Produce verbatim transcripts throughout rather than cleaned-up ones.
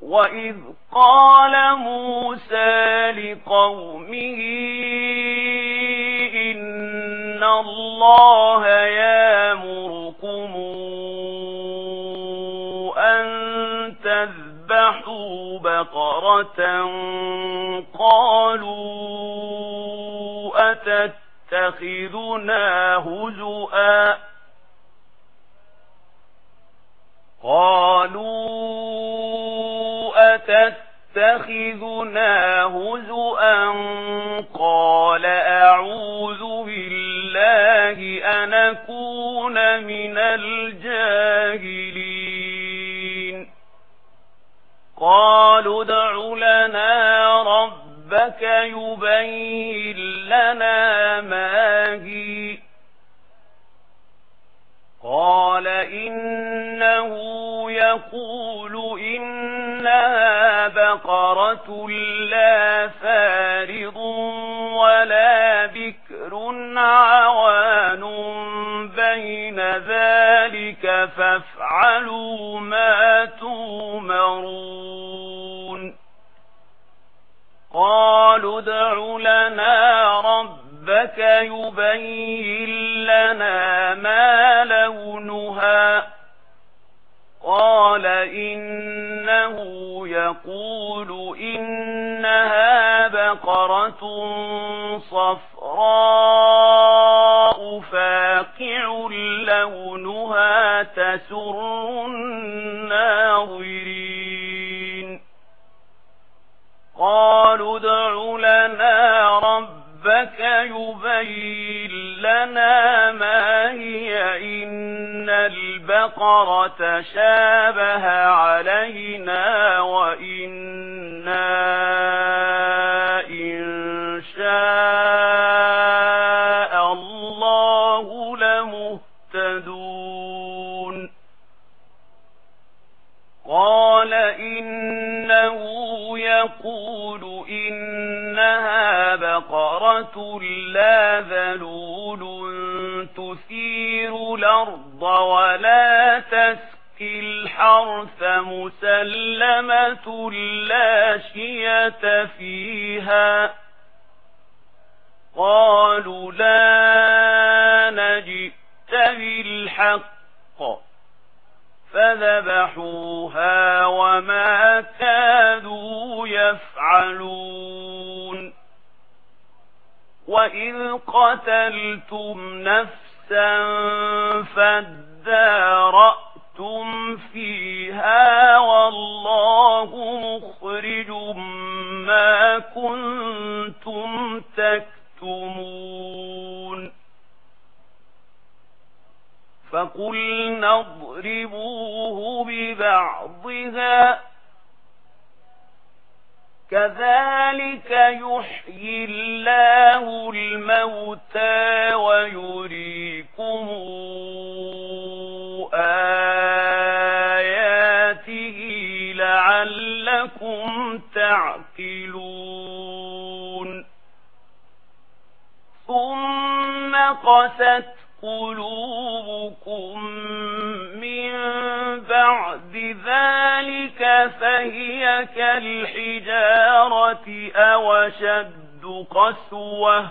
وإذ قال موسى لقومه إن الله يأمركم أن تذبحوا بقرة قالوا أتتخذنا هزؤا قالوا أتتخذنا هزؤا قال أعوذ بالله أن أكون من الجاهلين قالوا ادع لنا ربك يبين لنا ما هي قال إنه يقول إنها بقرة لا فارض ولا بكر عوان بين ذلك فافعلوا ما تؤمرون قالوا ادع لنا ربك يبين لنا ما لونها قال إنه يقول إنها بقرة صفراء فاقع لونها تسر الناظرين قالوا ادع لنا ربك يبين لنا ما هي إن البقرة شابه علينا وإنا إن شاء الله لمهتدون قال إنه يقول إنها بقرة لا ذلول تثير الأرض ولا تسقي الحرث مسلمة لا شية فيها قالوا لا نجئت بالحق فذبحوها وما كادوا يفعلون وإذ قتلتم نفسا فادارأتم فيها والله مخرج ما كنتم تكتمون فقلنا اضربوه ببعضها كذلك يحيي الله الموتى ويريكم آياته لعلكم تعقلون ثم قست قلوبكم من بعد ذلك فهي كالحجارة أو أشد قسوة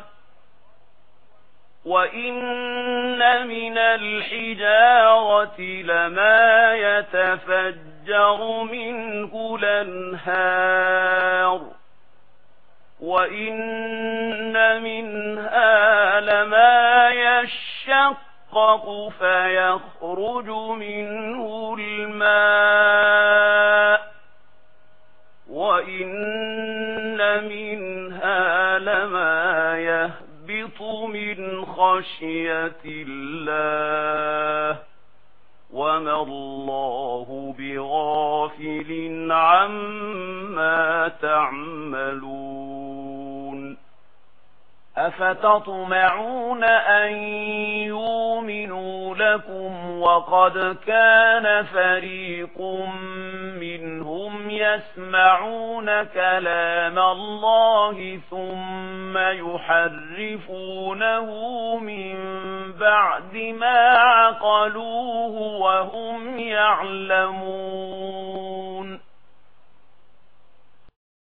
وإن من الحجارة لما يتفجر منه الأنهار وإن منها لما يشقق فيخرج منه الماء وإن منها لما يهبط من خشية الله وما الله بغافل عما تعملون أفتطمعون أن يؤمنوا لكم وقد كان فريق منهم يسمعون كلام الله ثم يحرفونه من بعد ما عقلوه وهم يعلمون